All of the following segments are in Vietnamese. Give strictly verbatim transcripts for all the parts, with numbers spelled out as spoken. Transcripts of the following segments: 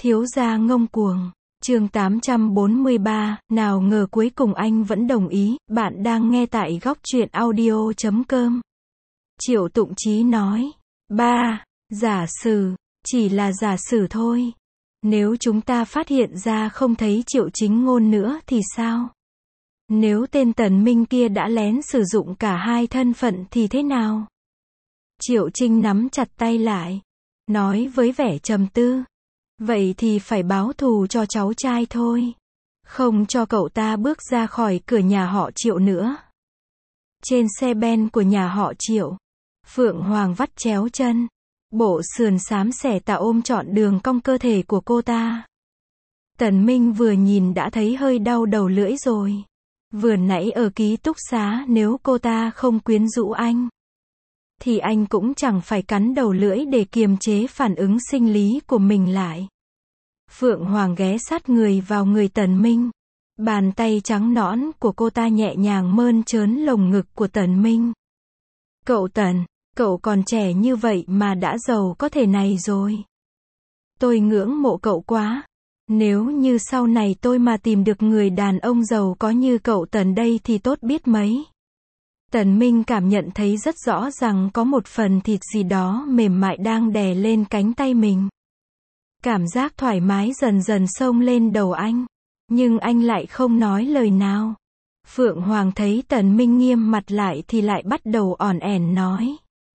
Thiếu gia ngông cuồng. Chương tám trăm bốn mươi ba, nào ngờ cuối cùng anh vẫn đồng ý. Bạn đang nghe tại góc truyện audio chấm com. Triệu Tụng Chí nói. Ba, giả sử, chỉ là giả sử thôi. Nếu chúng ta phát hiện ra không thấy Triệu Chính Ngôn nữa thì sao? Nếu tên Tần Minh kia đã lén sử dụng cả hai thân phận thì thế nào? Triệu Trinh nắm chặt tay lại, nói với vẻ trầm tư. Vậy thì phải báo thù cho cháu trai thôi. Không cho cậu ta bước ra khỏi cửa nhà họ Triệu nữa. Trên xe ben của nhà họ Triệu, Phượng Hoàng vắt chéo chân. Bộ sườn xám xẻ tà ôm trọn đường cong cơ thể của cô ta. Tần Minh vừa nhìn đã thấy hơi đau đầu lưỡi rồi. Vừa nãy ở ký túc xá nếu cô ta không quyến rũ anh, thì anh cũng chẳng phải cắn đầu lưỡi để kiềm chế phản ứng sinh lý của mình lại. Phượng Hoàng ghé sát người vào người Tần Minh. Bàn tay trắng nõn của cô ta nhẹ nhàng mơn trớn lồng ngực của Tần Minh. Cậu Tần, cậu còn trẻ như vậy mà đã giàu có thể này rồi. Tôi ngưỡng mộ cậu quá. Nếu như sau này tôi mà tìm được người đàn ông giàu có như cậu Tần đây thì tốt biết mấy. Tần Minh cảm nhận thấy rất rõ rằng có một phần thịt gì đó mềm mại đang đè lên cánh tay mình. Cảm giác thoải mái dần dần xông lên đầu anh. Nhưng anh lại không nói lời nào. Phượng Hoàng thấy Tần Minh nghiêm mặt lại thì lại bắt đầu ỏn ẻn nói.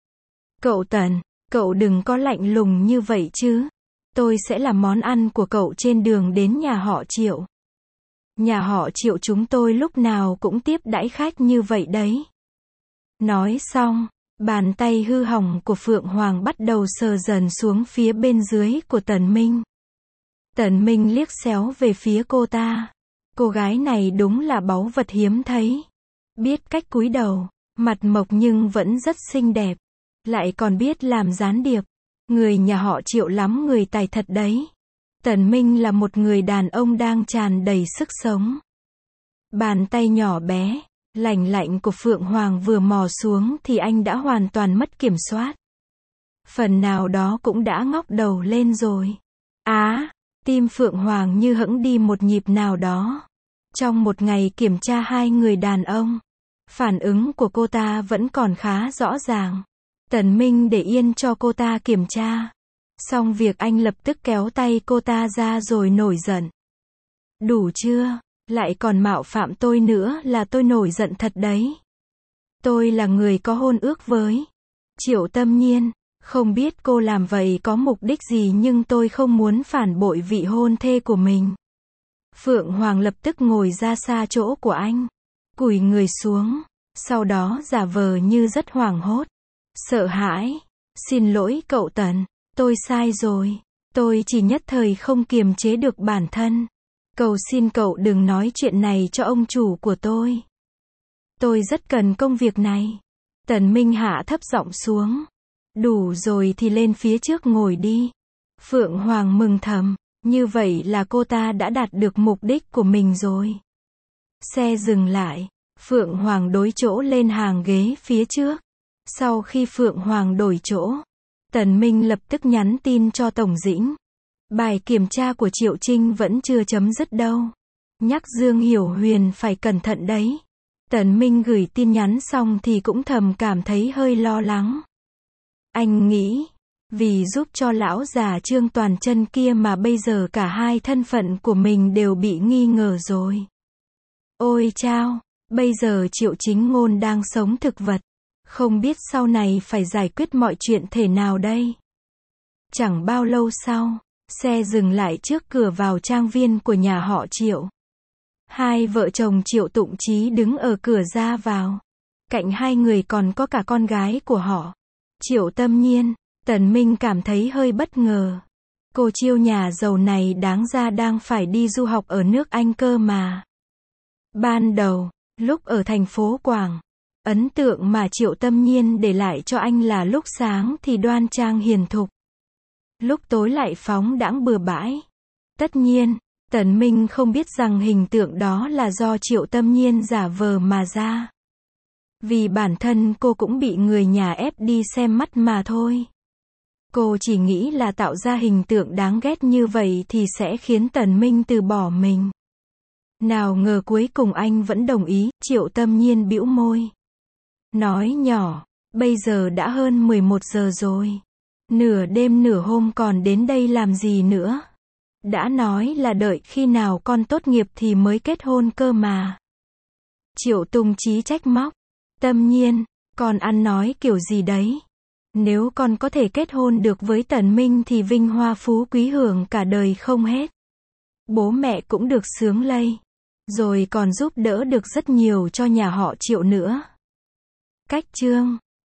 Cậu Tần, cậu đừng có lạnh lùng như vậy chứ. Tôi sẽ làm món ăn của cậu trên đường đến nhà họ Triệu. Nhà họ Triệu chúng tôi lúc nào cũng tiếp đãi khách như vậy đấy. Nói xong, bàn tay hư hỏng của Phượng Hoàng bắt đầu sờ dần xuống phía bên dưới của Tần Minh. Tần Minh liếc xéo về phía cô ta. Cô gái này đúng là báu vật hiếm thấy. Biết cách cúi đầu, mặt mộc nhưng vẫn rất xinh đẹp. Lại còn biết làm gián điệp. Người nhà họ Triệu lắm người tài thật đấy. Tần Minh là một người đàn ông đang tràn đầy sức sống. Bàn tay nhỏ bé, lành lạnh của Phượng Hoàng vừa mò xuống thì anh đã hoàn toàn mất kiểm soát. Phần nào đó cũng đã ngóc đầu lên rồi. Á, tim Phượng Hoàng như hững đi một nhịp nào đó. Trong một ngày kiểm tra hai người đàn ông, phản ứng của cô ta vẫn còn khá rõ ràng. Tần Minh để yên cho cô ta kiểm tra. Xong việc anh lập tức kéo tay cô ta ra rồi nổi giận. Đủ chưa? Lại còn mạo phạm tôi nữa là tôi nổi giận thật đấy. Tôi là người có hôn ước với Triệu Tâm Nhiên. Không biết cô làm vậy có mục đích gì nhưng tôi không muốn phản bội vị hôn thê của mình. Phượng Hoàng lập tức ngồi ra xa chỗ của anh. Cúi người xuống. Sau đó giả vờ như rất hoảng hốt. Sợ hãi. Xin lỗi cậu Tần. Tôi sai rồi. Tôi chỉ nhất thời không kiềm chế được bản thân. Cầu xin cậu đừng nói chuyện này cho ông chủ của tôi. Tôi rất cần công việc này. Tần Minh hạ thấp giọng xuống. Đủ rồi thì lên phía trước ngồi đi. Phượng Hoàng mừng thầm. Như vậy là cô ta đã đạt được mục đích của mình rồi. Xe dừng lại. Phượng Hoàng đối chỗ lên hàng ghế phía trước. Sau khi Phượng Hoàng đổi chỗ, Tần Minh lập tức nhắn tin cho Tổng Dĩnh. Bài kiểm tra của Triệu Trinh vẫn chưa chấm dứt đâu. Nhắc Dương Hiểu Huyền phải cẩn thận đấy. Tần Minh gửi tin nhắn xong thì cũng thầm cảm thấy hơi lo lắng. Anh nghĩ, vì giúp cho lão già Trương Toàn Chân kia mà bây giờ cả hai thân phận của mình đều bị nghi ngờ rồi. Ôi chao, bây giờ Triệu Chính Ngôn đang sống thực vật. Không biết sau này phải giải quyết mọi chuyện thế nào đây. Chẳng bao lâu sau, xe dừng lại trước cửa vào trang viên của nhà họ Triệu. Hai vợ chồng Triệu Tụng Chí đứng ở cửa ra vào. Cạnh hai người còn có cả con gái của họ, Triệu Tâm Nhiên. Tần Minh cảm thấy hơi bất ngờ. Cô chiêu nhà giàu này đáng ra đang phải đi du học ở nước Anh cơ mà. Ban đầu, lúc ở thành phố Quảng, ấn tượng mà Triệu Tâm Nhiên để lại cho anh là lúc sáng thì đoan trang hiền thục. Lúc tối lại phóng đãng bừa bãi. Tất nhiên, Tần Minh không biết rằng hình tượng đó là do Triệu Tâm Nhiên giả vờ mà ra. Vì bản thân cô cũng bị người nhà ép đi xem mắt mà thôi. Cô chỉ nghĩ là tạo ra hình tượng đáng ghét như vậy thì sẽ khiến Tần Minh từ bỏ mình. Nào ngờ cuối cùng anh vẫn đồng ý, Triệu Tâm Nhiên bĩu môi. Nói nhỏ, bây giờ đã hơn mười một giờ rồi. Nửa đêm nửa hôm còn đến đây làm gì nữa? Đã nói là đợi khi nào con tốt nghiệp thì mới kết hôn cơ mà. Triệu Tùng Chí trách móc. Tâm Nhiên, con ăn nói kiểu gì đấy? Nếu con có thể kết hôn được với Tần Minh thì vinh hoa phú quý hưởng cả đời không hết. Bố mẹ cũng được sướng lây. Rồi còn giúp đỡ được rất nhiều cho nhà họ Triệu nữa. Cách chương